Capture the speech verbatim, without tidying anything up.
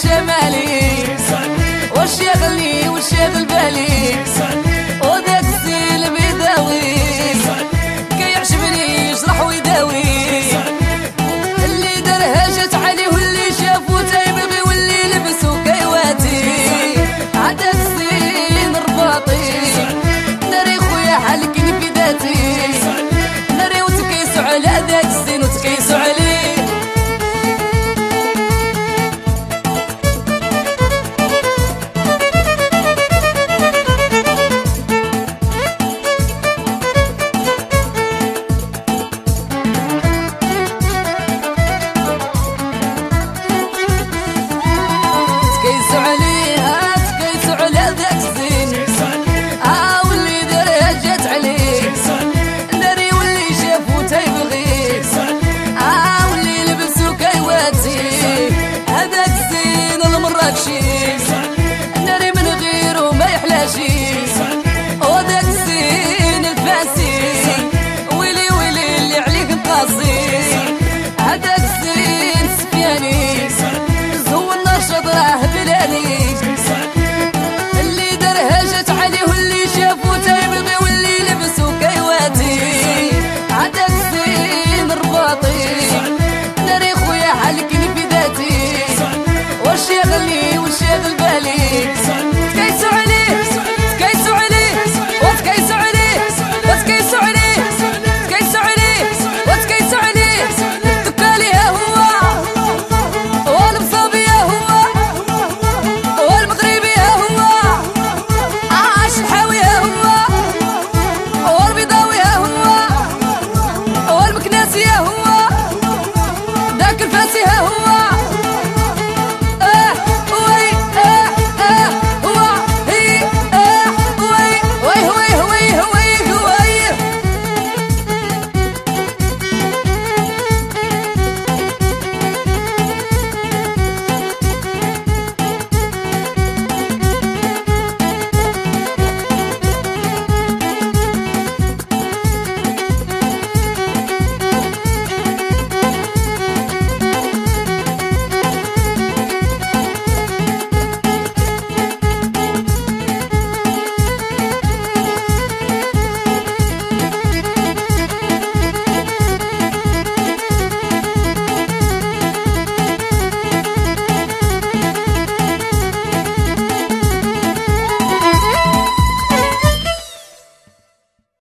جمالي واش يغلي واش يغل بالي وداك الزين بيداوي كيعجبني يجرح ويداوي اللي دارها جات عليه واللي شافو تيبغي واللي لبسو كيواتي عدا الزين رباطي ناري خويا حالكني في ذاتي ناري وتكيسو على داك الزين وتكيسو عليه تكيسو عليها تكيسو على ذاك الزين اه واللي دارها جات عليه ناري واللي شافو تيبغي اه واللي لبسو كيواتي هذاك الزين المراكشي ناري من غيرو ما يحلاشي وداك الزين الفاسي ويلي ويلي اللي عليك قاسي هذاك الزين سفياني زهو النشاط راه بلاني اللي دارها جات عليه واللي شافو تيبغي واللي لبسو كيواتي عدا الزين رباطي ناري خويا حالكني في ذاتي واش يغلي واش يغل بالي تكيسو عليه تكيسو عليه وتكيسو عليه وتكيسو عليه تكيسو عليه وتكيسو عليه الدكالي ها هو والمصابي ها هو والمغربي ها هو عاش الحاوي ها هو والبيضاوي ها هو والمكناسي ها هو ذاك الفاسي ها هو